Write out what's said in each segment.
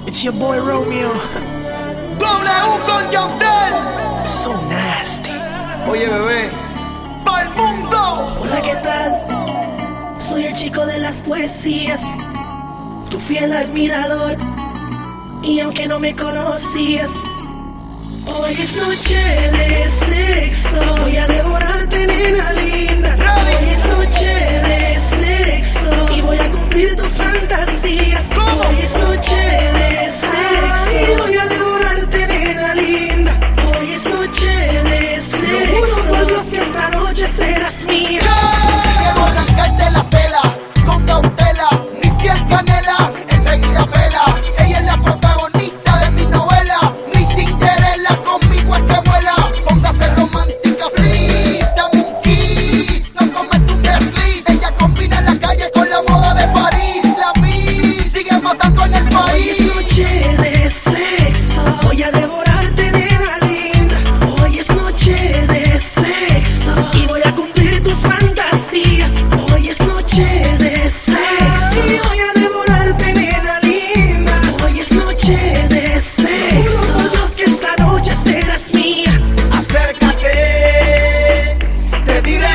It's your boy Romeo. W con Yandel. So nasty. Oye, bebé, pa'l mundo. Hola, ¿qué tal? Soy el chico de las poesías, tu fiel admirador. Y aunque no me conocías, hoy es noche de sexo. Voy a devorarte, nena linda. Hoy es noche de sexo y voy a cumplir tus fantasías. Hoy es noche de sexo y voy a devorarte, nena linda. Hoy es noche de sexo. Por Dios que esta noche serás mía. Quiero arrancarte la tela con cautela, mi piel canela, enseguida pela. Ella es la protagonista de mi novela, mi Cinderella, conmigo es que vuela. Póngase romántica, please, dame un kiss, no comete un desliz. Ella combina en la calle con la moda de París. La vi, sigue matando en el Hoy país. es noche de sexo, voy a devorarte, nena linda. Hoy es noche de sexo y voy a cumplir tus fantasías. Hoy es noche de sexo y voy a devorarte, nena linda. Hoy es noche de sexo. Por Dios que esta noche serás mía. Acércate, te diré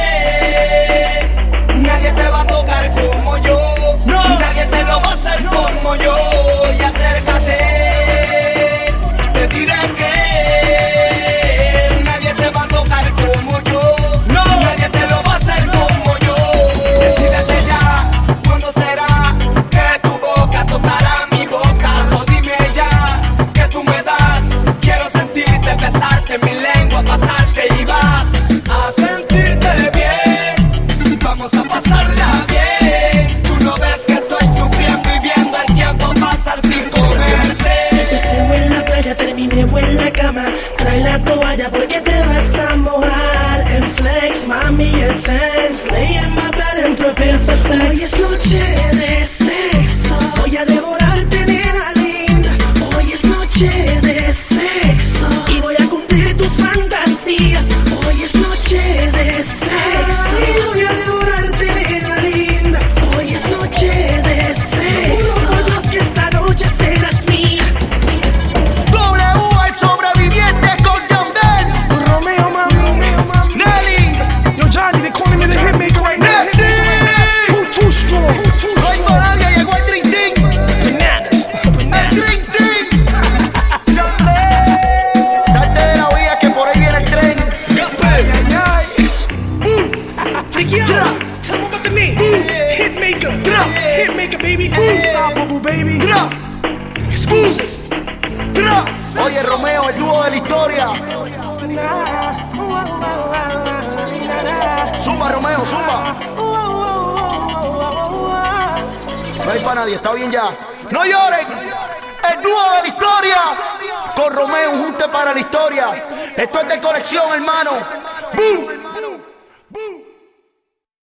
que nadie te va a tocar como yo, nadie te lo va a hacer como yo. Y acércate, te diré que nadie te va a tocar como yo, nadie te lo va a hacer como yo. Decídete ya, ¿cuándo será que tu boca tocará mi boca? So dime ya, que tú me das, quiero sentirte, besarte, mi lengua pasarte y vas a sentirte bien, vamos a pasarla bien. Tú no ves que estoy sufriendo y viendo el tiempo pasar sin comerte. Empecemos en la playa, terminemos en la cama. Trae la toalla porque te vas a mojar. En flex, mami, and tense. Lay in my bed and prepare for sex. Hoy es noche de sexo. Voy a devorarte, nena linda. Hoy es noche de sexo y voy a cumplir tus fantasías. Hoy es noche de sexo y voy a devorarte, nena linda. Hoy es noche de sexo. Por Dios que esta noche serás mía. W, el sobreviviente con Yandel. Romeo, mami. Nelly, Yo, Johnny, they calling me the hitmaker right now. Too strong. no hay nadie, llegó el Dream Team. Bananas. El Dream Team. Yandel. Salte de la vía que por ahí viene el tren. Freaky out. Tell them about the name. Hitmaker. Hitmaker, baby. Unstoppable, baby. Exclusive. Oye, Romeo, el dúo de la historia. Zumba, Romeo, zumba. No hay para nadie, está bien ya. ¡No lloren! El dúo de la historia. Con Romeo, un junte para la historia. Esto es de colección, hermano. ¡Bum!